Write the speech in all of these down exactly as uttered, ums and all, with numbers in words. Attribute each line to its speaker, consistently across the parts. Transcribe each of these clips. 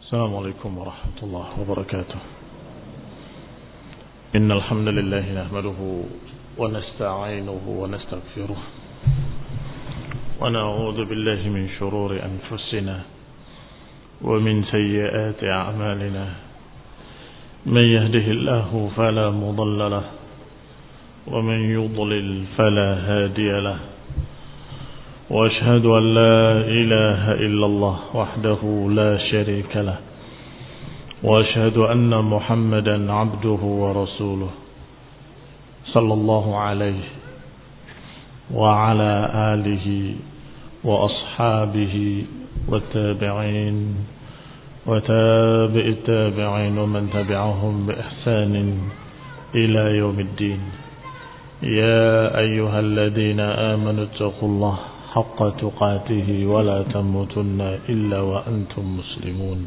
Speaker 1: السلام عليكم ورحمة الله وبركاته. إن الحمد لله نحمده ونستعينه ونستغفره ونعوذ بالله من شرور أنفسنا ومن سيئات أعمالنا. من يهده الله فلا مضل له ومن يضلل فلا هادي له. وأشهد أن لا إله إلا الله وحده لا شريك له. وأشهد أن محمدا عبده ورسوله صلى الله عليه وعلى آله وأصحابه والتابعين وتابع التابعين ومن تبعهم بإحسان إلى يوم الدين. يا أيها الذين آمنوا اتقوا الله حق تقاته ولا تموتن إلا وأنتم مسلمون.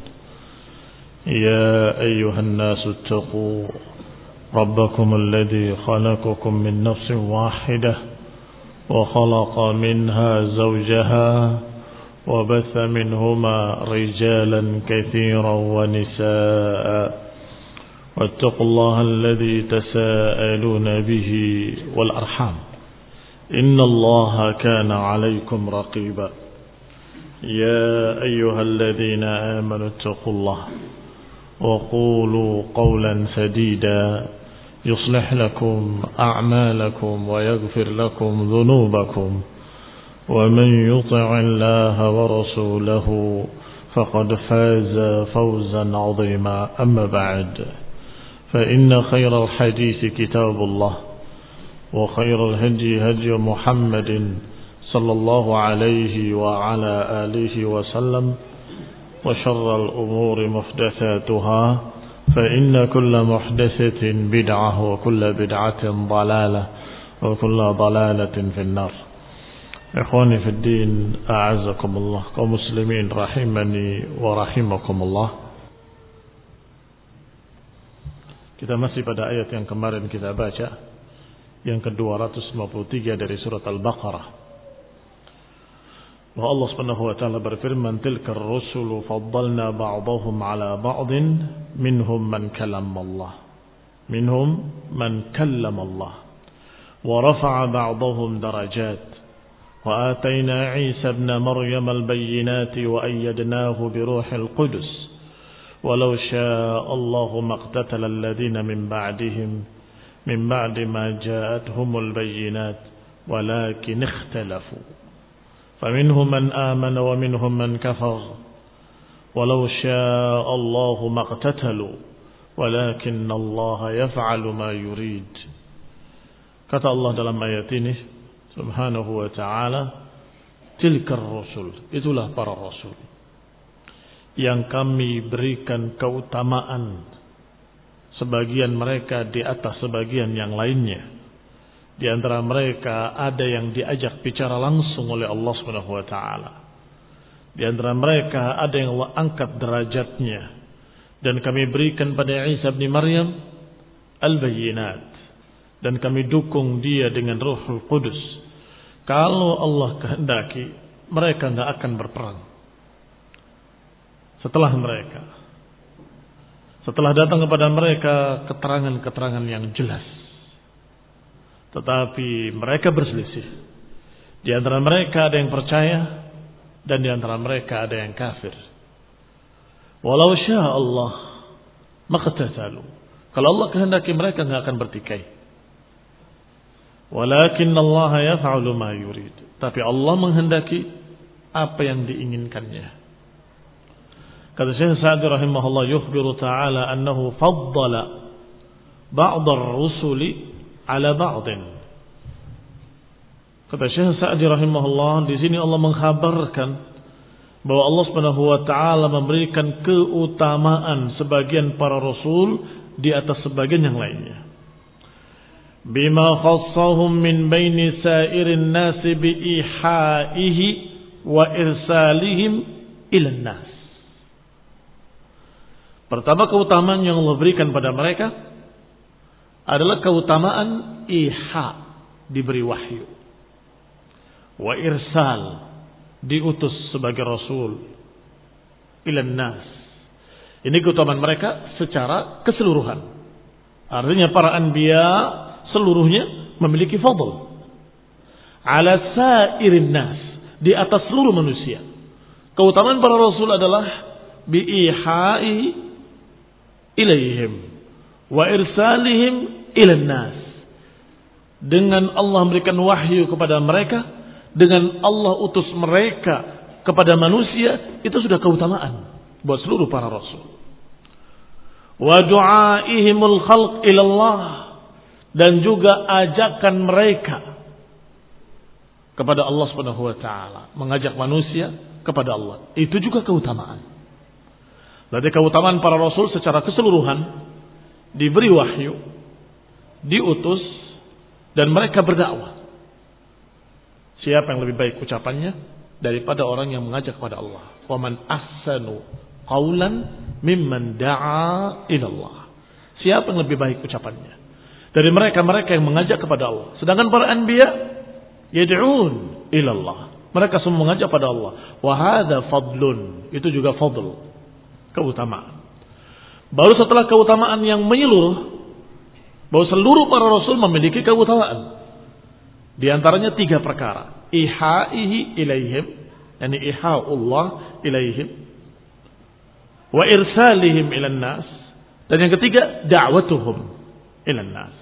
Speaker 1: يا أيها الناس اتقوا ربكم الذي خلقكم من نفس واحدة وخلق منها زوجها وبث منهما رجالا كثيرا ونساء واتقوا الله الذي تساءلون به والأرحام إن الله كان عليكم رقيبا. يا أيها الذين آمنوا اتقوا الله وقولوا قولا سديدا يصلح لكم أعمالكم ويغفر لكم ذنوبكم ومن يطع الله ورسوله فقد فاز فوزا عظيما. أما بعد فإن خير الحديث كتاب الله وخير الهدي هدي محمد صلى الله عليه وعلى آله وسلم وشر الأمور محدثاتها فإن كل محدثة بدعة وكل بدعة ضلالة وكل ضلالة في النار. إخواني في الدين أعزكم الله kaum muslimin rahimani wa rahimakumullah. Kita masih pada ayat yang kemarin kita baca, yang ke-dua ratus lima puluh tiga dari surat Al-Baqarah. Wa Allah Subhanahu wa taala berfirman, "Tilkar rusulu faddalna ba'dahum 'ala ba'din minhum man kallama Allah." Minhum man kallama Allah. Wa rafa'a ba'dahum darajat. Wa atayna Isa ibn Maryam al-bayyinati wa ayyadnahu bi ruhil qudus. Walau syaa'a Allahu maqtatala alladhina min ba'dihim من بعد ما جاءتهم البينات ولكن اختلفوا فمنهم من آمن ومنهم من كفر ولو شاء الله ما اقتتلوا ولكن الله يفعل ما يريد. Kata Allah dalam ayat ini subhanahu wa ta'ala, tilkar rusul, itulah para rasul yang kami berikan keutamaan sebagian mereka di atas sebagian yang lainnya. Di antara mereka ada yang diajak bicara langsung oleh Allah Subhanahu wa taala. Di antara mereka ada yang Allah angkat derajatnya, dan kami berikan pada Isa bin Maryam al-bayyinat, dan kami dukung dia dengan Ruhul Qudus. Kalau Allah kehendaki, mereka enggak akan berperang. Setelah mereka Setelah datang kepada mereka keterangan-keterangan yang jelas, tetapi mereka berselisih. Di antara mereka ada yang percaya, dan di antara mereka ada yang kafir. Walau syaa Allah maqtatalu. Kalau Allah kehendaki, mereka enggak akan bertikai. Walakin Allah yaf'alu ma yurid. Tapi Allah menghendaki apa yang diinginkannya. Kata Syekh Sa'di rahimahullah, yukhbiru ta'ala annahu faddala ba'd ar-rusuli ala ba'din. Kata Syekh Sa'di rahimahullah, di sini Allah mengkhabarkan bahwa Allah Subhanahu wa taala memberikan keutamaan sebagian para rasul di atas sebagian yang lainnya. Bima khassahum min baini sa'irin nasi bi ihaihi wa irsalihim ila nas. Pertama, keutamaan yang Allah berikan pada mereka adalah keutamaan iha, diberi wahyu, wa irsal, diutus sebagai rasul, ilan nas, Ini keutamaan mereka secara keseluruhan. Artinya para anbiya seluruhnya memiliki fadl ala sairin nas, di atas seluruh manusia. Keutamaan para rasul adalah biihai ilaihim wa irsalihim ilan nas. Dengan Allah memberikan wahyu kepada mereka, dengan Allah utus mereka kepada manusia, itu sudah keutamaan buat seluruh para rasul. Wa du'aihimul khalq ilallah, dan juga ajakan mereka kepada Allah Subhanahu wa taala, mengajak manusia kepada Allah. Itu juga keutamaan. Berarti keutamaan para rasul secara keseluruhan, diberi wahyu, diutus, dan mereka berdakwah. Siapa yang lebih baik ucapannya daripada orang yang mengajak kepada Allah? Wa man ahsanu qawlan mimman da'a ila Allah. Siapa yang lebih baik ucapannya dari mereka-mereka yang mengajak kepada Allah? Sedangkan para anbiya yad'un ila Allah, mereka semua mengajak pada Allah. Wa hadza fadlun, itu juga fadl, keutamaan. Baru setelah keutamaan yang menyeluruh, bahwa seluruh para rasul memiliki keutamaan. Di antaranya tiga perkara. Ihaihi ilaihim, yani iha'ullah ilaihim, wa irsalihim ilan nas, dan yang ketiga da'watuhum ilan nas.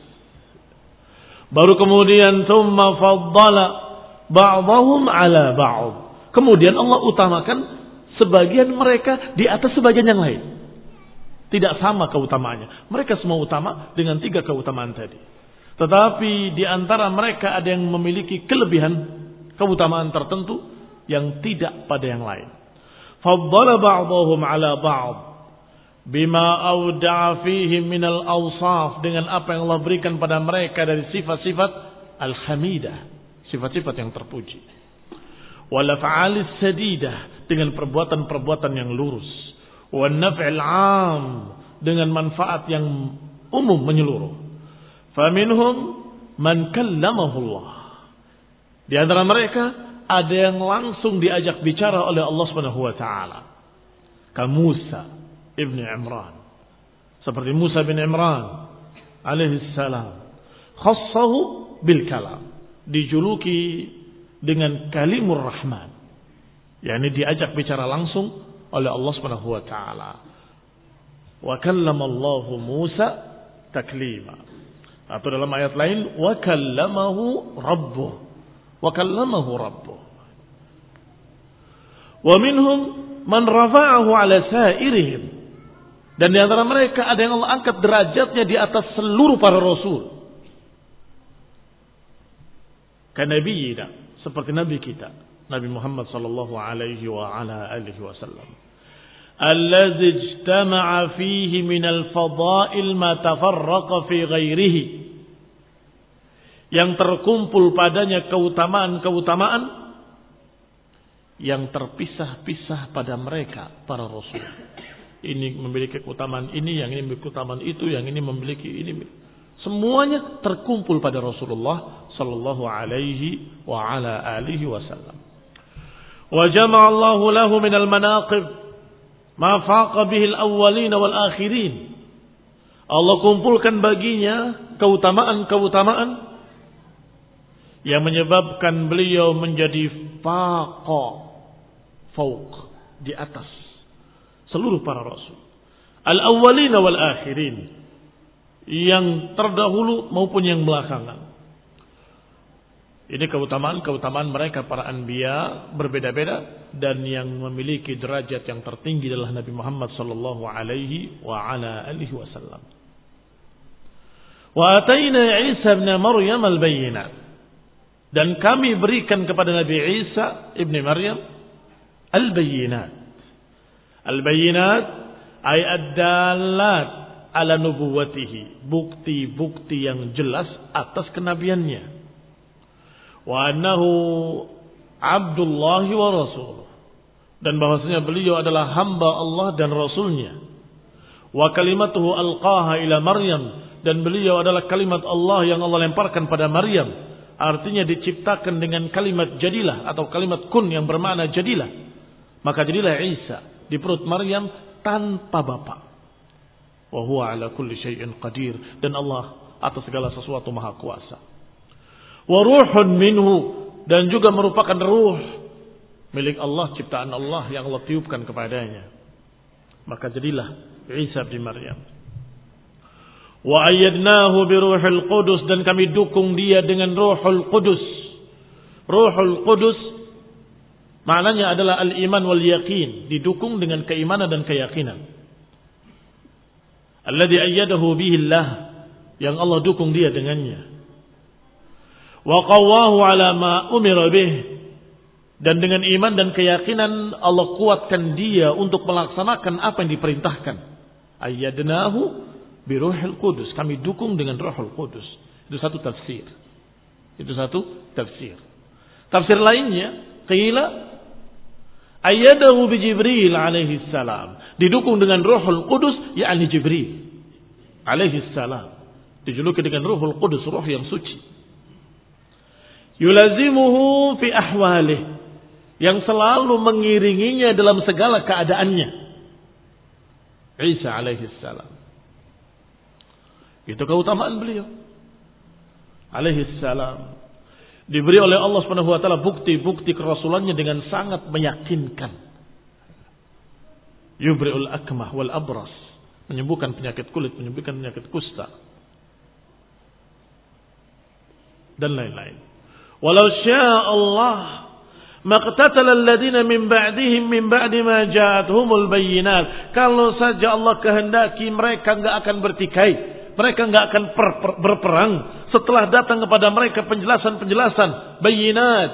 Speaker 1: Baru kemudian thumma faddala ba'dahum ala ba'd. Kemudian Allah utamakan sebagian mereka di atas sebagian yang lain. Tidak sama keutamaannya. Mereka semua utama dengan tiga keutamaan tadi. Tetapi di antara mereka ada yang memiliki kelebihan, keutamaan tertentu yang tidak pada yang lain. Faddala ba'dahum ala ba'd bima awda'a fihim minal awsaf, dengan apa yang Allah berikan pada mereka dari sifat-sifat al-hamidah, sifat-sifat yang terpuji. Wal af'alis sadidah, dengan perbuatan-perbuatan yang lurus. Wan naf'il 'am, dengan manfaat yang umum menyeluruh. Faminhum man kallamahu Allah, di antara mereka ada yang langsung diajak bicara oleh Allah Subhanahu wa taala. Ka Musa ibn Imran, seperti Musa bin Imran alaihi salam, khassahu bil kalam, dijuluki dengan kalimur rahman, yakni diajak bicara langsung oleh Allah Subhanahu wa taala. Wa kallama Allahu Musa taklima, atau dalam ayat lain wa kallamahu rabbuh, wa kallamahu rabbuh. Wa minhum man rafa'ahu ala sairihim, dan di antara mereka ada yang Allah angkat derajatnya di atas seluruh para rasul. Kanabiyina, seperti nabi kita, Nabi Muhammad sallallahu alaihi wa ala alihi wasallam. Allazi ijtama'a fihi min al-fada'il ma tafarraqa fi ghairihi, yang terkumpul padanya keutamaan-keutamaan yang terpisah-pisah pada mereka para rasul. Ini memiliki keutamaan ini, yang ini memiliki keutamaan itu, yang ini memiliki ini. Semuanya terkumpul pada Rasulullah sallallahu alaihi wa ala alihi wasallam. Wa jama'a Allahu lahu min al-manaqib ma faqa bihi al-awwalin wal akhirin. Allah kumpulkan baginya keutamaan-keutamaan yang menyebabkan beliau menjadi faqa, fauq, di atas seluruh para rasul. Al-awwalin wal akhirin, yang terdahulu maupun yang belakangan. Ini keutamaan-keutamaan mereka para anbiya berbeda-beda, dan yang memiliki derajat yang tertinggi adalah Nabi Muhammad sallallahu alaihi wa ala alihi wasallam. Wa ataina Isa ibn Maryam al-bayyinat, dan kami berikan kepada Nabi Isa ibn Maryam al-bayyinat. Al-bayyinat ay ad-dallat ala nubuwatihi, bukti-bukti yang jelas atas kenabiannya. Wa annahu Abdullah wa Rasuluh, dan bahwasanya beliau adalah hamba Allah dan Rasulnya. Wa kalimatuhu alqaha ila Maryam, dan beliau adalah kalimat Allah yang Allah lemparkan pada Maryam. Artinya diciptakan dengan kalimat jadilah, atau kalimat kun yang bermakna jadilah. Maka jadilah Isa di perut Maryam tanpa bapak. Wa huwa ala kulli syai'in qadir, dan Allah atas segala sesuatu maha kuasa. Wa ruhun minhu, dan juga merupakan ruh milik Allah, ciptaan Allah yang Allah tiupkan kepadanya. Maka jadilah Isa bin Maryam. Wa ayyadnahu bi ruhil qudus, dan kami dukung dia dengan ruhul qudus. Ruhul qudus maknanya adalah al-iman wal yaqin, didukung dengan keimanan dan keyakinan. Alladzi ayyadahu bihi Allah, yang Allah dukung dia dengannya. Wa qawwahu ala ma umira bih, dan dengan iman dan keyakinan Allah kuatkan dia untuk melaksanakan apa yang diperintahkan. Ayyadnahu bi ruhil qudus, kami dukung dengan ruhul qudus. Itu satu tafsir. Itu satu tafsir. Tafsir lainnya, qila ayyadahu bi Jibril alaihi salam, didukung dengan Ruhul Qudus, yakni Jibril alaihi salam, dijuluki dengan Ruhul Qudus, ruh yang suci. Yulazimuhu fi ahwalih, yang selalu mengiringinya dalam segala keadaannya. Isa alaihi salam. Itu keutamaan beliau alaihi salam. Diberi oleh Allah Subhanahu wa taala bukti-bukti kerasulannya dengan sangat meyakinkan. Yubri'ul akmah wal abras, menyembuhkan penyakit kulit, menyembuhkan penyakit kusta, dan lain-lain. Walau syaa Allah maqtatala alladziina min ba'dihim min ba'di ma ja'atuhumul bayyinat. Kalau saja Allah kehendaki, mereka enggak akan bertikai, mereka enggak akan per, per, berperang setelah datang kepada mereka penjelasan-penjelasan, bayyinat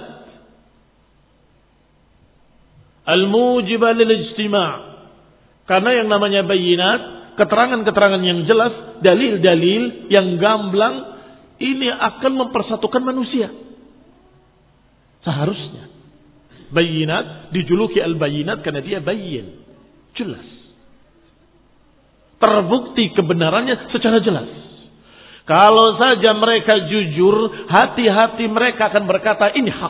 Speaker 1: al-mujibah lil ijtima'. Karena yang namanya bayyinat, keterangan-keterangan yang jelas, dalil-dalil yang gamblang, ini akan mempersatukan manusia. Seharusnya bayyinat dijuluki al-bayyinat karena dia bayyin, jelas, terbukti kebenarannya secara jelas. Kalau saja mereka jujur, hati-hati mereka akan berkata ini hak.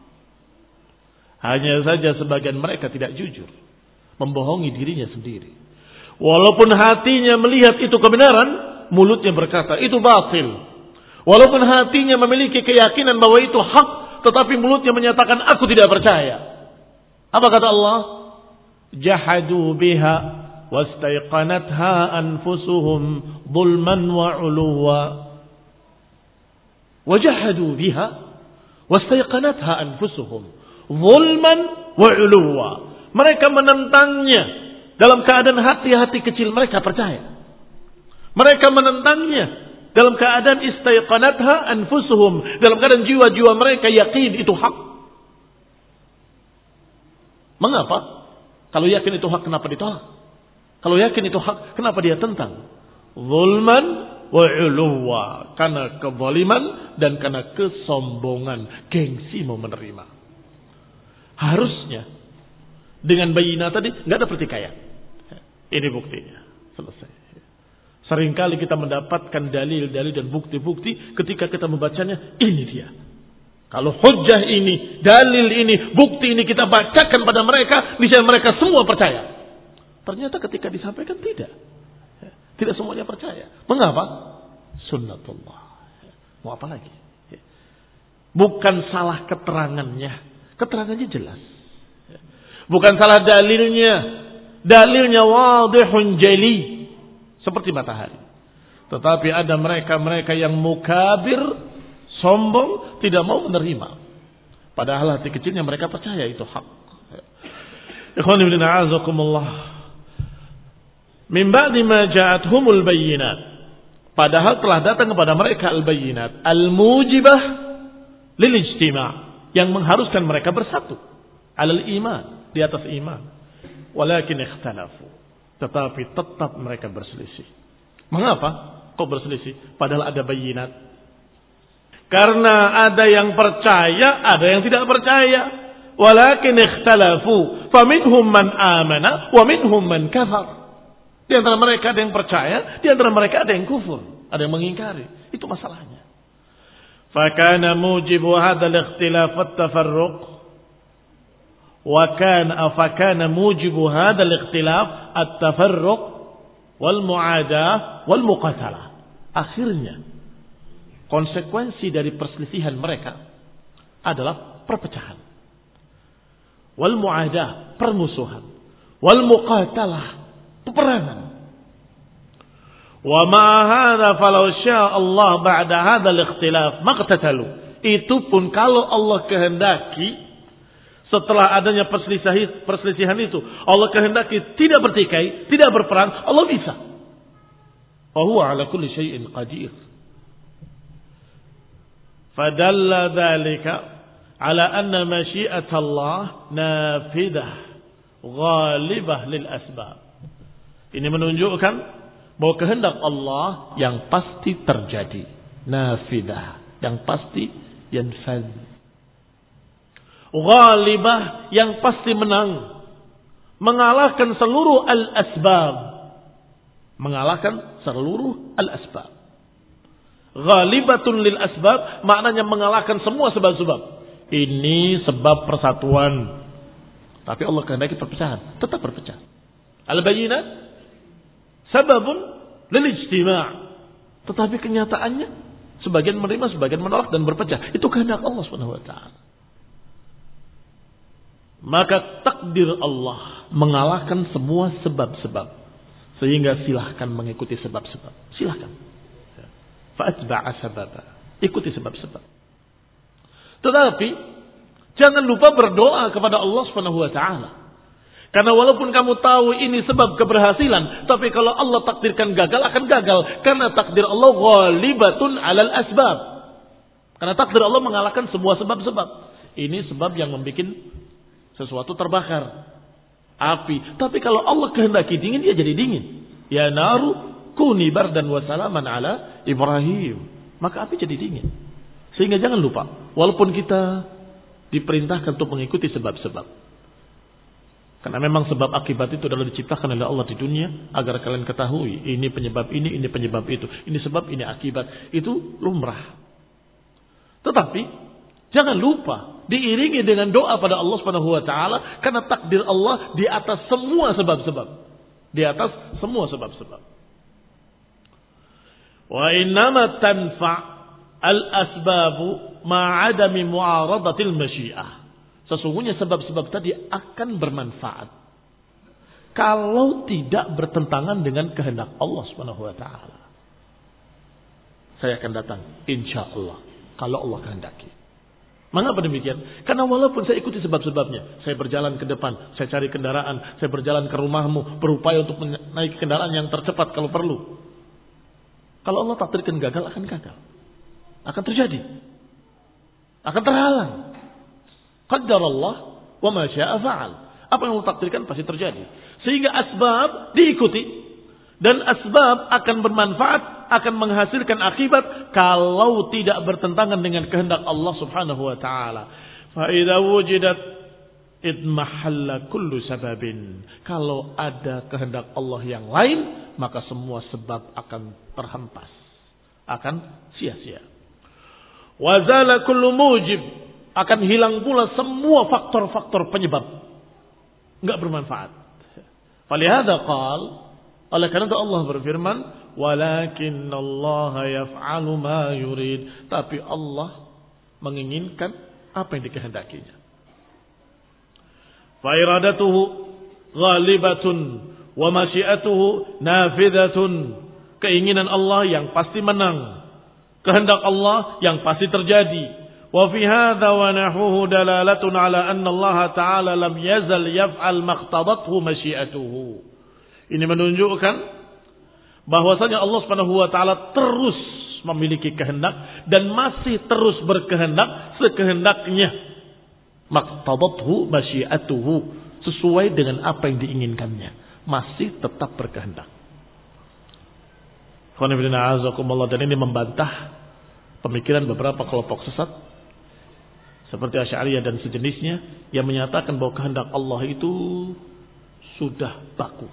Speaker 1: Hanya saja sebagian mereka tidak jujur, membohongi dirinya sendiri. Walaupun hatinya melihat itu kebenaran, mulutnya berkata itu batil. Walaupun hatinya memiliki keyakinan bahwa itu hak, tetapi mulutnya menyatakan aku tidak percaya. Apa kata Allah? Jahadu biha wastaiqanatha anfusuhum zulman wa uluwa. Wajahadu biha wastaiqanatha anfusuhum zulman wa uluwa. Mereka menentangnya dalam keadaan hati-hati kecil mereka percaya. Mereka menentangnya dalam keadaan istaiqanatha anfusuhum, dalam keadaan jiwa-jiwa mereka yakin itu hak. Mengapa? Kalau yakin itu hak, kenapa ditolak? Kalau yakin itu hak, kenapa dia tentang? Zulman wa uluwa, karena kezaliman dan karena kesombongan, gengsi mau menerima. Harusnya dengan bayina tadi nggak ada pertikaian. Ini buktinya, selesai. Seringkali kita mendapatkan dalil-dalil dan bukti-bukti, ketika kita membacanya, ini dia. Kalau hujjah ini, dalil ini, bukti ini kita bacakan pada mereka, niscaya mereka semua percaya. Ternyata ketika disampaikan tidak. Tidak semuanya percaya. Mengapa? Sunnatullah. Mau apa lagi? Bukan salah keterangannya. Keterangannya jelas. Bukan salah dalilnya. Dalilnya wadihun jali, seperti matahari. Tetapi ada mereka-mereka yang mukabir, sombong, tidak mau menerima. Padahal hati kecilnya mereka percaya itu hak. Ikhwan ibn a'azakumullah. Min ba'di ma ja'athumul bayyinat. Padahal telah datang kepada mereka al-bayyinat, al-mujibah lil ijtima', yang mengharuskan mereka bersatu alal iman, di atas iman. Walakin ikhtalafu, tetapi tetap mereka berselisih. Mengapa kok berselisih? Padahal ada bayyinat. Karena ada yang percaya, ada yang tidak percaya. Walakin ikhtalafu, faminhum man amana wa minhum man kafar. Di antara mereka ada yang percaya, di antara mereka ada yang kufur, ada yang mengingkari. Itu masalahnya. Fakana mujibu hadzal ikhtilaf wat tafarruq Wa kana afakana mujibu hadzal ikhtilaf at-tafarruq wal mu'adah wal muqatalah. Akhirnya konsekuensi dari perselisihan mereka adalah perpecahan. Wal mu'adah, permusuhan. Wal muqatalah, peperangan. Wa ma hadza falau syaa Allah ba'da hadzal ikhtilaf maqtatalu. Itu pun kalau Allah kehendaki setelah adanya perselisihan, perselisihan itu, Allah kehendaki tidak bertikai, tidak berperang, Allah bisa. Wa huwa ala kulli syai'in qadir. Fadalla dzalika ala anna masyiat Allah nafidah ghalibah lil asbab. Ini menunjukkan bahwa kehendak Allah yang pasti terjadi, nafidah, yang pasti yanfaz, ghalibah, yang pasti menang, mengalahkan seluruh al-asbab, mengalahkan seluruh al-asbab. Ghalibatun lil asbab maknanya mengalahkan semua sebab-sebab. Ini sebab persatuan. Tapi Allah kehendaki perpecahan, tetap berpecah. Al-bayyinat sababun lil ijtima'. Tetapi kenyataannya sebagian menerima, sebagian menolak dan berpecah. Itu kehendak Allah Subhanahu wa taala. Maka takdir Allah mengalahkan semua sebab-sebab. Sehingga silahkan mengikuti sebab-sebab. Silahkan. Fa'atba'a sababa. Ikuti sebab-sebab. Tetapi jangan lupa berdoa kepada Allah Subhanahu wa taala. Karena walaupun kamu tahu ini sebab keberhasilan, tapi kalau Allah takdirkan gagal akan gagal, karena takdir Allah ghalibatun 'alal asbab. Karena takdir Allah mengalahkan semua sebab-sebab. Ini sebab yang membuat sesuatu terbakar, api. Tapi kalau Allah kehendaki dingin, dia jadi dingin. Ya naru kuni bardan wa salaman ala Ibrahim. Maka api jadi dingin. Sehingga jangan lupa, walaupun kita diperintahkan untuk mengikuti sebab-sebab. Karena memang sebab akibat itu adalah diciptakan oleh Allah di dunia agar kalian ketahui ini penyebab ini, ini penyebab itu. Ini sebab, ini akibat. Itu lumrah. Tetapi jangan lupa diiringi dengan doa pada Allah Subhanahu wa taala, karena takdir Allah di atas semua sebab-sebab. Di atas semua sebab-sebab. Wa innama tanfa' al-asbabu ma'adami mu'aradatil masyiah. Sesungguhnya sebab-sebab tadi akan bermanfaat kalau tidak bertentangan dengan kehendak Allah Subhanahu wa taala. Saya akan datang insyaallah kalau Allah kehendaki. Mengapa demikian? Karena walaupun saya ikuti sebab-sebabnya, saya berjalan ke depan, saya cari kendaraan, saya berjalan ke rumahmu, berupaya untuk menaiki kendaraan yang tercepat kalau perlu. Kalau Allah takdirkan gagal, akan gagal. Akan terjadi. Akan terhalang. Qaddarallah wa ma syaa fa'al. Apa yang Allah takdirkan pasti terjadi. Sehingga asbab diikuti. Dan asbab akan bermanfaat, akan menghasilkan akibat kalau tidak bertentangan dengan kehendak Allah Subhanahu wa taala. Fa idza wujidat idmahalla kullu sababin. Kalau ada kehendak Allah yang lain, maka semua sebab akan terhempas, akan sia-sia. Wa zala kullu mujib, akan hilang pula semua faktor-faktor penyebab, enggak bermanfaat. Falihada qala, oleh karena itu Allah berfirman, walakinnallaha yaf'alu ma yurid. Tapi Allah menginginkan apa yang dikehendakinya. Fa iradatuhu ghalibatun wa masyiatuhu nafidatun. Keinginan Allah yang pasti menang, kehendak Allah yang pasti terjadi. Wa fi hadza wa nahuhu dalalatun ala anna Allah ta'ala lam yazal yaf'al maqtadathu masyiatuhu. Ini menunjukkan bahwasanya Allah Subhanahu wa taala terus memiliki kehendak dan masih terus berkehendak sekehendaknya. Maqtadathu masyiatuhu, sesuai dengan apa yang diinginkannya, masih tetap berkehendak. Dan ini membantah pemikiran beberapa kelompok sesat seperti Asy'ariyah dan sejenisnya yang menyatakan bahwa kehendak Allah itu sudah baku,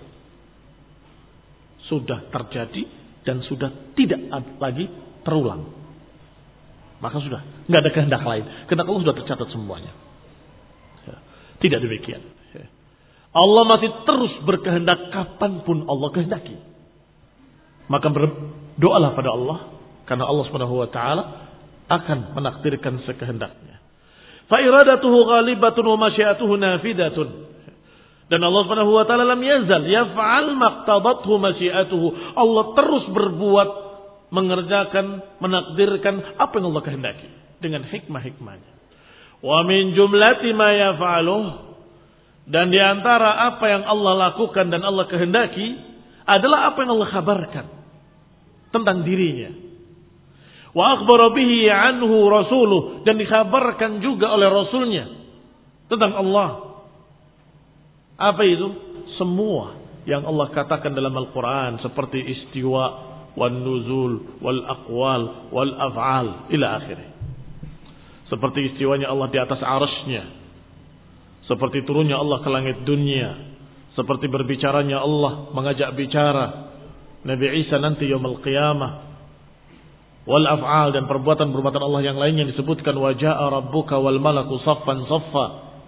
Speaker 1: sudah terjadi dan sudah tidak lagi terulang. Maka sudah, nggak ada kehendak lain. Kehendak Allah sudah tercatat semuanya. Ya. Tidak demikian. Allah masih terus berkehendak kapanpun Allah kehendaki. Maka berdoalah pada Allah, karena Allah Subhanahu wa taala akan menakdirkan sekehendaknya. Fa iradatuhu ghalibatun wa masyiatuhu nafidatun. Dan Allah Subhanahu wa taala lam yazal yaf'al maqtadathu masyiatuhu. Allah terus berbuat, mengerjakan, menakdirkan apa yang Allah kehendaki dengan hikmah-hikmahnya. Wa min jumlati ma yaf'aluh, dan di antara apa yang Allah lakukan dan Allah kehendaki adalah apa yang Allah kabarkan tentang dirinya. Wa akhbara bihi anhu rasuluh, dan dikabarkan juga oleh rasulnya tentang Allah. Apa itu? Semua yang Allah katakan dalam Al-Quran seperti istiwa, wal nuzul, wal aqwal, wal af'al ila akhirih. Seperti istiwanya Allah di atas arasnya, seperti turunnya Allah ke langit dunia, seperti berbicaranya Allah mengajak bicara Nabi Isa nanti yaumul qiyamah, wal af'al, dan perbuatan-perbuatan Allah yang lainnya disebutkan wa jaa rabbuka wal malaku saffan saffa,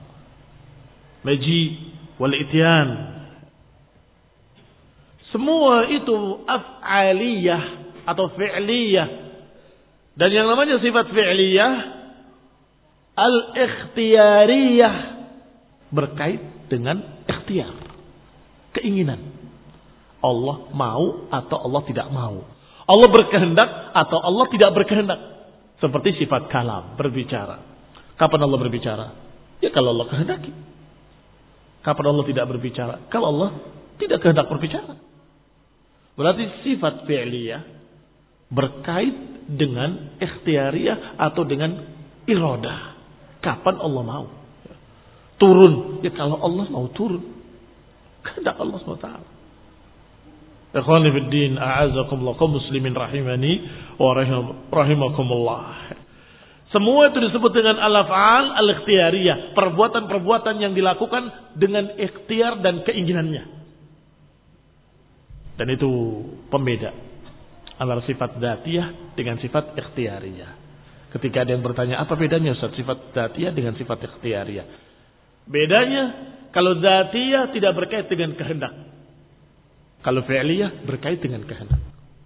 Speaker 1: maji wal ityan. Semua itu af'aliyah atau fi'liyah, dan yang namanya sifat fi'liyah al-ikhtiyariyah, berkait dengan ikhtiar, keinginan. Allah mau atau Allah tidak mau. Allah berkehendak atau Allah tidak berkehendak. Seperti sifat kalam, berbicara. Kapan Allah berbicara? Ya kalau Allah kehendaki. Kapan Allah tidak berbicara? Kalau Allah tidak kehendak berbicara. Berarti sifat fi'liyah berkait dengan ikhtiariyah atau dengan iradah. Kapan Allah mau turun? Ya kalau Allah mau turun, kehendak Allah subhanahu wa taala. Ikhwani fid din, a'azakumullah, kaum muslimin rahimani wa rahimakumullah. Semua itu disebut dengan al-af'al al-ikhtiyariyah, perbuatan-perbuatan yang dilakukan dengan ikhtiar dan keinginannya. Dan itu pembeda antara sifat dzatiyah dengan sifat ikhtiyariyah. Ketika ada yang bertanya, apa bedanya Ustaz sifat dzatiyah dengan sifat ikhtiyariyah? Bedanya, kalau dzatiyah tidak berkait dengan kehendak. Kalau fi'liyah berkait dengan kehendak.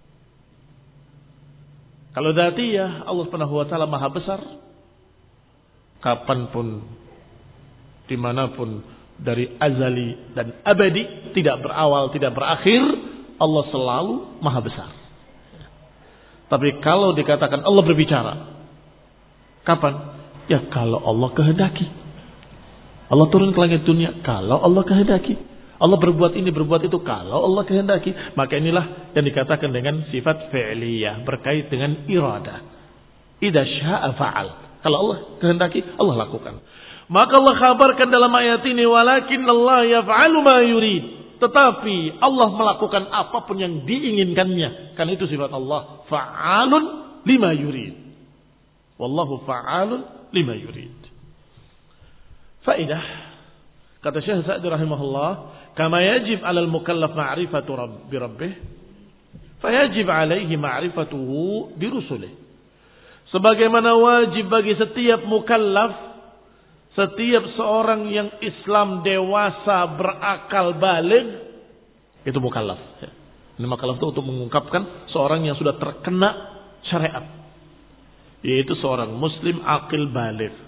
Speaker 1: Kalau dzatiyah, Allah Subhanahu wa taala Maha besar. Kapanpun, dimanapun, dari azali dan abadi, tidak berawal, tidak berakhir, Allah selalu Maha besar. Tapi kalau dikatakan Allah berbicara, kapan? Ya kalau Allah kehendaki. Allah turun ke langit dunia kalau Allah kehendaki. Allah berbuat ini, berbuat itu kalau Allah kehendaki. Maka inilah yang dikatakan dengan sifat fi'liyah, berkait dengan iradah. Idza syaa fa'al. Kalau Allah kehendaki, Allah lakukan. Maka Allah kabarkan dalam ayat ini, walakin Allah yaf'alu ma yurid. Tetapi Allah melakukan apapun yang diinginkannya. Karena itu sifat Allah, fa'alun lima yurid. Wallahu fa'alun lima yurid. Faidah, kata Syekh Sa'di rahimahullah, kama yajib 'alal mukallaf ma'rifatu rabbi rabbih, fayajib 'alaihi ma'rifatuhu bi rusulih. Sebagaimana wajib bagi setiap mukallaf, setiap seorang yang Islam dewasa berakal baligh, itu mukallaf. Ini mukallaf itu untuk mengungkapkan seorang yang sudah terkena syariat, yaitu seorang muslim aqil baligh.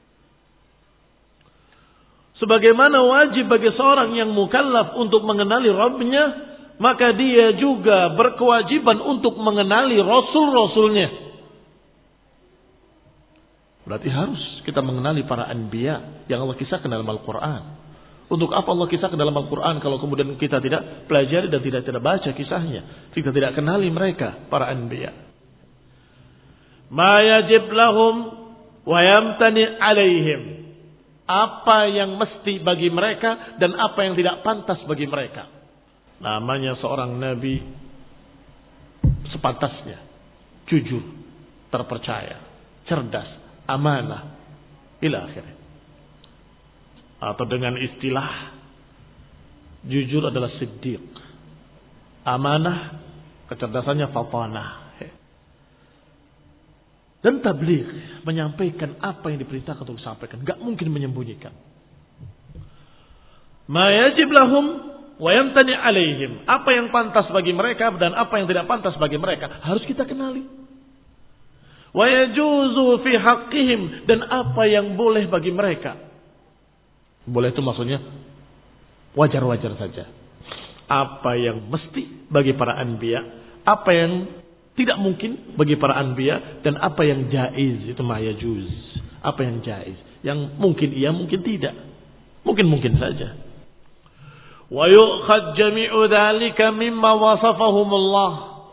Speaker 1: Sebagaimana wajib bagi seorang yang mukallaf untuk mengenali Rabbnya, maka dia juga berkewajiban untuk mengenali Rasul-Rasulnya. Berarti harus kita mengenali para anbiya yang Allah kisahkan dalam Al-Quran. Untuk apa Allah kisahkan dalam Al-Quran kalau kemudian kita tidak pelajari dan tidak tidak baca kisahnya, kita tidak kenali mereka, para anbiya. Ma yajib lahum wa yamtani alaihim. Apa yang mesti bagi mereka dan apa yang tidak pantas bagi mereka. Namanya seorang nabi sepantasnya jujur, terpercaya, cerdas, amanah, ila akhirnya. Atau dengan istilah jujur adalah siddiq, amanah, kecerdasannya fatanah. Dan tabligh, menyampaikan apa yang diperintahkan untuk disampaikan, enggak mungkin menyembunyikan. Ma yajib lahum wa yamtani alaihim. Apa yang pantas bagi mereka dan apa yang tidak pantas bagi mereka harus kita kenali. Wa yajuzu fi haqqihim, dan apa yang boleh bagi mereka. Boleh itu maksudnya wajar-wajar saja. Apa yang mesti bagi para anbiya, apa yang tidak mungkin bagi para anbiya, dan apa yang jaiz itu ma yajuz. Apa yang jaiz, yang mungkin iya, mungkin tidak. Mungkin-mungkin saja. Wa yu'khad jami'u dzalika mimma wasafahumullah.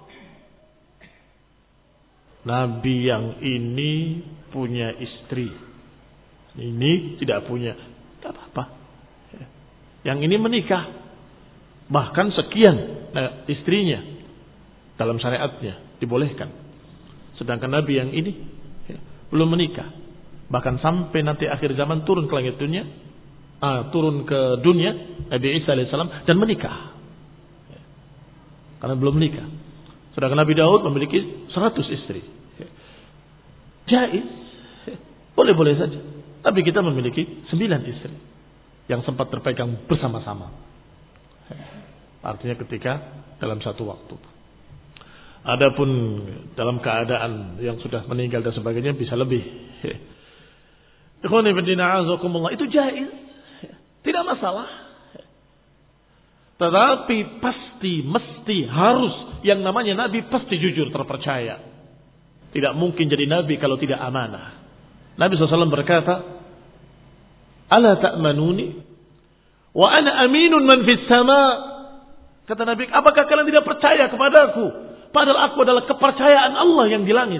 Speaker 1: Nabi yang ini punya istri, ini tidak punya, tidak apa-apa. Yang ini menikah, bahkan sekian nah, istrinya dalam syariatnya dibolehkan. Sedangkan Nabi yang ini ya, belum menikah, bahkan sampai nanti akhir zaman turun ke langit dunia, ah, turun ke dunia Nabi Isa alaihissalam dan menikah, ya, karena belum menikah. Sedangkan Nabi Daud memiliki seratus istri. Jaiz, boleh-boleh saja. Tapi kita memiliki sembilan istri yang sempat terpegang bersama-sama. Artinya ketika dalam satu waktu. Adapun dalam keadaan yang sudah meninggal dan sebagainya bisa lebih. Ikhwani fillah azakumullah, itu jaiz, tidak masalah. Tetapi pasti, mesti, harus yang namanya Nabi pasti jujur, terpercaya. Tidak mungkin jadi Nabi kalau tidak amanah. Nabi shallallahu alaihi wasallam berkata, "Ala ta'manuni wa ana aminun man fis sama." Kata Nabi, apakah kalian tidak percaya kepadaku? Padahal aku adalah kepercayaan Allah yang di langit.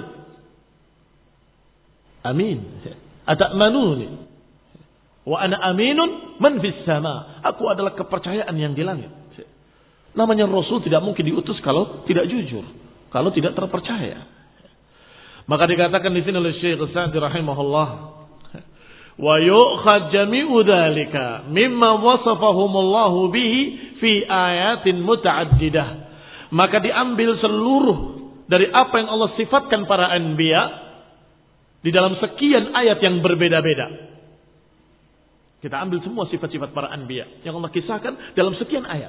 Speaker 1: Amin. Ata'manuni wa ana aminun man fis sama. Aku adalah kepercayaan yang di langit. Namanya Rasul tidak mungkin diutus kalau tidak jujur, kalau tidak terpercaya. Maka dikatakan di sini oleh Syekh Sa'di rahimahullah, wa yu'khad jami'u dzalika mimma wasafahumullahu bihi fi ayatin muta'addidah. Maka diambil seluruh dari apa yang Allah sifatkan para anbiya di dalam sekian ayat yang berbeda-beda. Kita ambil semua sifat-sifat para anbiya yang Allah kisahkan dalam sekian ayat.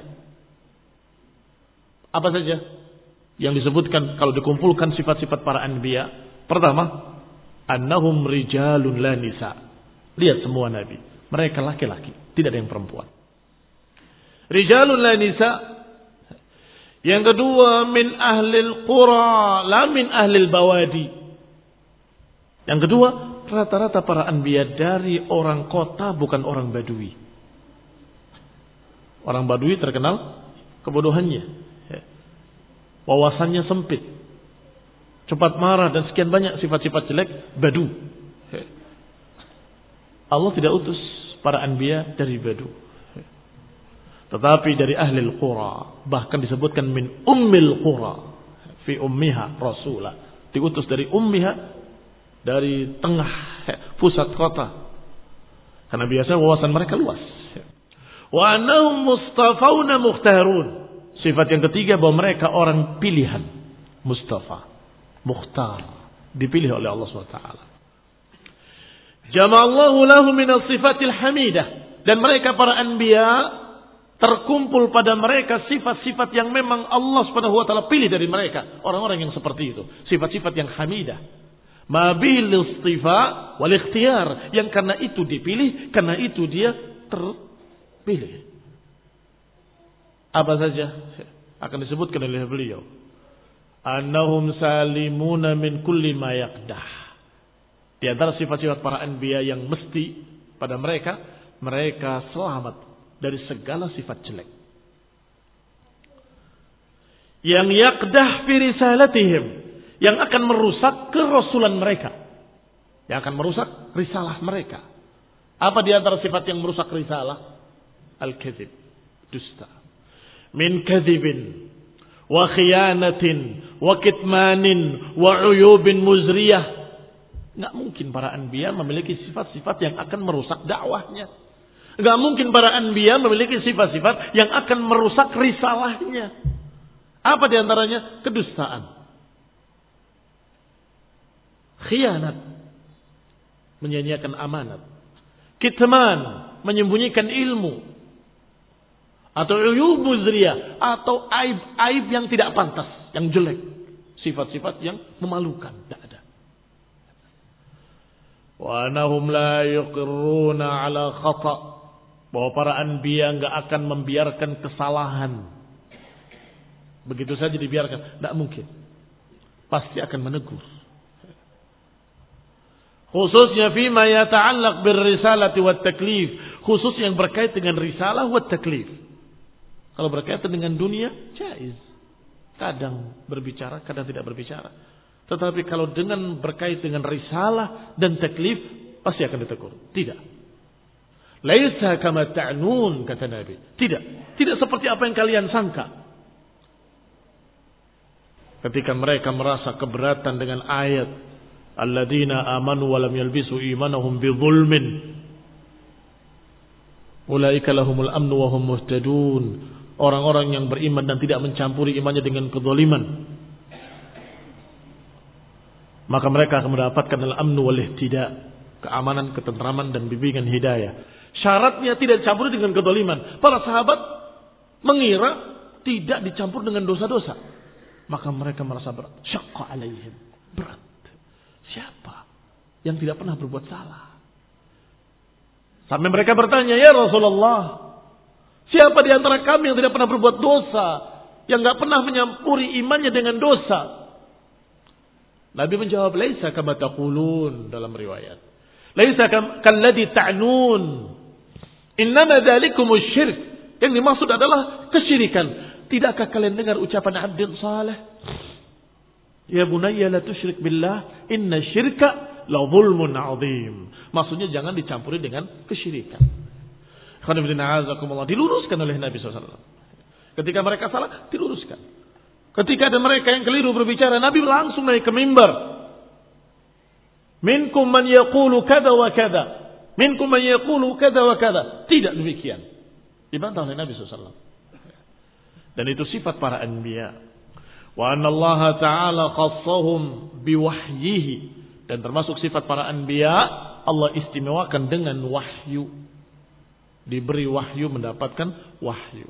Speaker 1: Apa saja yang disebutkan kalau dikumpulkan sifat-sifat para anbiya? Pertama, annahum rijalun la nisa. Lihat semua nabi, mereka laki-laki, tidak ada yang perempuan. Rijalun la nisa. Yang kedua, min ahlil qura la min ahlil bawadi. Yang kedua, rata-rata para anbiya dari orang kota, bukan orang badui. Orang badui terkenal kebodohannya, wawasannya sempit, cepat marah, dan sekian banyak sifat-sifat jelek badu. Allah tidak utus para anbiya dari badu, tetapi dari ahlil qura. Bahkan disebutkan min ummil qura, fi ummiha rasulah. Diutus dari ummiha, dari tengah pusat kota. Karena biasanya wawasan mereka luas. Wa annahum mustafawna mukhtarun. Sifat yang ketiga bahwa mereka orang pilihan. Mustafa, mukhtar, dipilih oleh Allah subhanahu wa taala. Jama'allahu lahu minas sifatil hamidah. Dan mereka para anbiya terkumpul pada mereka sifat-sifat yang memang Allah subhanahu wa ta'ala pilih dari mereka. Orang-orang yang seperti itu. Sifat-sifat yang hamidah. Ma bil istifa wal ikhtiyar. Yang karena itu dipilih, karena itu dia terpilih. Apa saja akan disebutkan oleh beliau. Annahum salimuna min kulli ma yaqdah. Di antara sifat-sifat para anbiya yang mesti pada mereka, mereka selamat dari segala sifat jelek. Yang yaqdah fi risalatihim, yang akan merusak kerasulan mereka, yang akan merusak risalah mereka. Apa di antara sifat yang merusak risalah? Al-kadzib, dusta. Min kadzibin wa khiyanatin wa kitmanin wa uyubin muzriyah. Enggak mungkin para anbiya memiliki sifat-sifat yang akan merusak dakwahnya. Enggak mungkin para anbiya memiliki sifat-sifat yang akan merusak risalahnya. Apa di antaranya? Kedustaan, khianat, menyanyiakan amanat, kitman, menyembunyikan ilmu, atau uyub muzriyah, atau aib-aib yang tidak pantas, yang jelek, sifat-sifat yang memalukan, tidak ada. Wa anahum la yuqirruna ala khata', bahwa para anbiya enggak akan membiarkan kesalahan begitu saja dibiarkan, tidak mungkin, pasti akan menegur. Khususnya fima yata'allaq birrisalati wat taklif, khusus yang berkait dengan risalah wat taklif. Kalau berkaitan dengan dunia, jaiz. Kadang berbicara, kadang tidak berbicara. Tetapi kalau dengan berkait dengan risalah dan taklif, pasti akan ditegur. Tidak. Laisa kama ta'nun, kata Nabi. Tidak. Tidak seperti apa yang kalian sangka. Ketika mereka merasa keberatan dengan ayat alladzina amanu wa lam yalbisu imanahum bidzulmin ulaika lahumul amnu wa hum muhtadun, orang-orang yang beriman dan tidak mencampuri imannya dengan kezaliman, maka mereka akan mendapatkan al-amnu wal ihtida, keamanan, ketentraman dan bimbingan hidayah. Syaratnya tidak dicampuri dengan kezaliman. Para sahabat mengira tidak dicampur dengan dosa-dosa, maka mereka merasa berat. Syaqqa alaihim, berat. Siapa yang tidak pernah berbuat salah? Sampai mereka bertanya, ya Rasulullah, siapa di antara kami yang tidak pernah berbuat dosa, yang tidak pernah menyampuri imannya dengan dosa? Nabi menjawab, laisa kama taqulun, dalam riwayat. Laisa kalladhi ta'nun. Innama dzalikumus syirk. Yang dimaksud adalah kesyirikan. Tidakkah kalian dengar ucapan abdin saleh? Ya bunayya la tusyrik billah, inna syirka la zulmun azim. Maksudnya jangan dicampuri dengan kesyirikan. Diluruskan oleh Nabi shallallahu alaihi wasallam. Ketika mereka salah, diluruskan. Ketika ada mereka yang keliru berbicara, Nabi langsung naik ke mimbar. Minkum man yaqulu kada wa kada. Minkum man yaqulu kada wa kada. Tidak demikian. Dibantah oleh Nabi shallallahu alaihi wasallam. Dan itu sifat para anbiya. Wa anna Allah Ta'ala khassahum biwahyihi. Dan termasuk sifat para anbiya, Allah istimewakan dengan wahyu. Diberi wahyu, mendapatkan wahyu.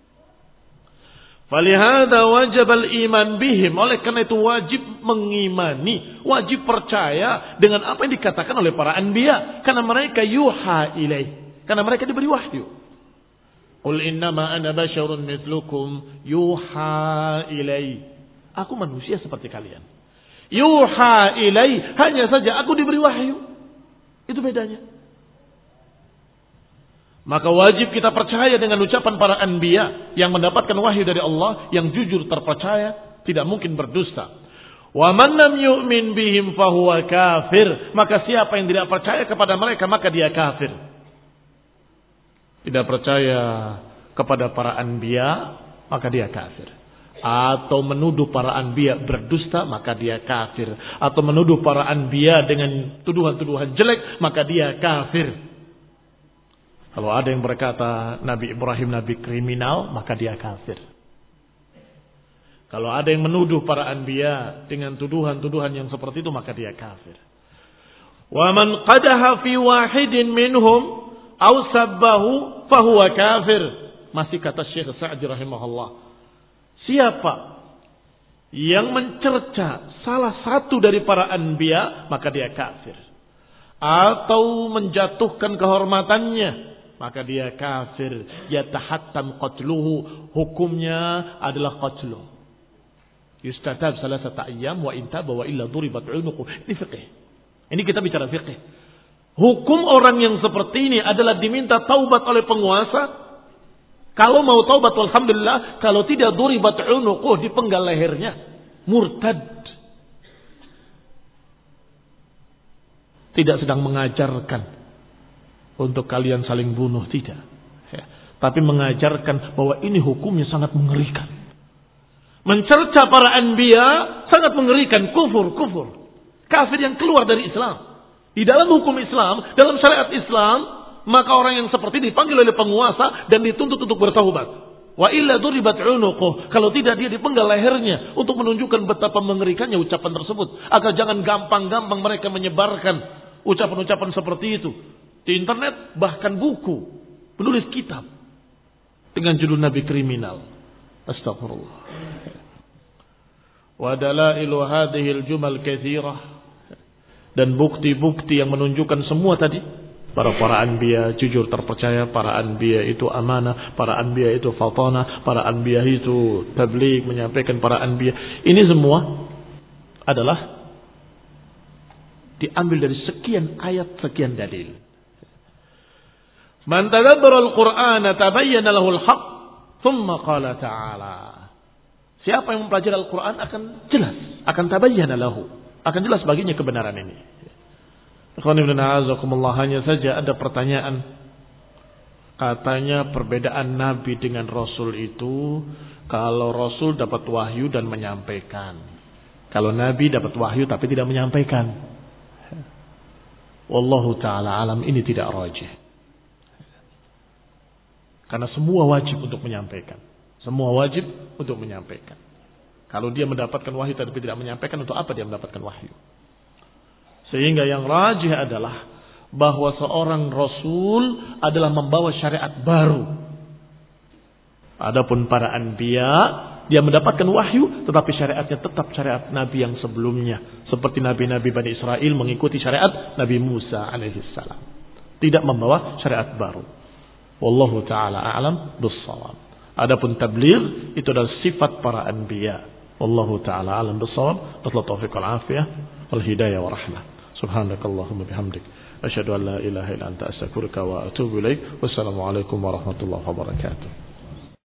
Speaker 1: Falihada wajib al-iman bihim. Oleh karena itu wajib mengimani, wajib percaya dengan apa yang dikatakan oleh para anbiya. Karena mereka yuha ilaih. Karena mereka diberi wahyu. Qul innama ana basyarun mithlukum yuha ilai. Aku manusia seperti kalian. Yuha ilai, hanya saja aku diberi wahyu. Itu bedanya. Maka wajib kita percaya dengan ucapan para anbiya yang mendapatkan wahyu dari Allah, yang jujur, terpercaya, tidak mungkin berdusta. Wa man lam yu'min bihim fahuwa kafir. Maka siapa yang tidak percaya kepada mereka, maka dia kafir. Tidak percaya kepada para anbiya, maka dia kafir. Atau menuduh para anbiya berdusta, maka dia kafir. Atau menuduh para anbiya dengan tuduhan-tuduhan jelek, maka dia kafir. Kalau ada yang berkata Nabi Ibrahim Nabi kriminal, maka dia kafir. Kalau ada yang menuduh para anbiya dengan tuduhan-tuduhan yang seperti itu, maka dia kafir. Wa man qadaha fi wahidin minhum aw sabbahu fahuwa kafir. Masih kata Syekh Sa'di rahimahullah, siapa yang mencerca salah satu dari para anbiya, maka dia kafir. Atau menjatuhkan kehormatannya, maka dia kafir. Yatahattam qatluhu, hukumnya adalah qatluh. Yustatab salasata ayyam wa intaba wa illa duribat unuqu. Ini fiqh. Ini kita bicara fiqh. Hukum orang yang seperti ini adalah diminta taubat oleh penguasa. Kalau mau taubat, alhamdulillah. Kalau tidak, duribat unuquh, dipenggal lehernya. Murtad. Tidak sedang mengajarkan untuk kalian saling bunuh, tidak. Ya. Tapi mengajarkan bahwa ini hukumnya sangat mengerikan. Mencerca para anbiya sangat mengerikan. Kufur, kufur. Kafir yang keluar dari Islam. Di dalam hukum Islam, dalam syariat Islam, maka orang yang seperti ini dipanggil oleh penguasa dan dituntut untuk bertaubat. Wa illa duribat unuquh. Kalau tidak, dia dipenggal lehernya untuk menunjukkan betapa mengerikannya ucapan tersebut. Agar jangan gampang-gampang mereka menyebarkan ucapan-ucapan seperti itu di internet, bahkan buku, penulis kitab dengan judul Nabi kriminal. Astagfirullah. Wa dalailu hadhihi al-jumal katsirah, dan bukti-bukti yang menunjukkan semua tadi, para para anbiya jujur terpercaya, para anbiya itu amanah, para anbiya itu fatana, para anbiya itu tabligh, menyampaikan para anbiya. Ini semua adalah diambil dari sekian ayat, sekian dalil. Man tadabbara al-Qur'ana tabayyana lahu al-haqq, thumma qala ta'ala. Siapa yang mempelajari Al-Quran akan jelas, akan tabayyana lahu, akan jelas baginya kebenaran ini. Hanya saja ada pertanyaan. Katanya perbedaan Nabi dengan Rasul itu, kalau Rasul dapat wahyu dan menyampaikan, kalau Nabi dapat wahyu tapi tidak menyampaikan. Wallahu ta'ala alam, ini tidak rajih. Karena semua wajib untuk menyampaikan. Semua wajib untuk menyampaikan. Kalau dia mendapatkan wahyu tapi tidak menyampaikan, untuk apa dia mendapatkan wahyu? Sehingga yang rajih adalah bahwa seorang Rasul adalah membawa syariat baru. Adapun para anbiya, dia mendapatkan wahyu tetapi syariatnya tetap syariat Nabi yang sebelumnya. Seperti Nabi-Nabi Bani Israel mengikuti syariat Nabi Musa alaihissalam. Tidak membawa syariat baru. Wallahu ta'ala a'lam bis-shawab. Adapun tabligh itu adalah sifat para anbiya. Wallahu ta'ala a'lam bis-shawab. Wa taufiq wal afiyah wal hidayah wa rahmah. Subhanakallahumma bihamdik, asyhadu an la ilaha illa anta astaghfiruka wa atubu ilaik. Wassalamu alaikum warahmatullahi wabarakatuh.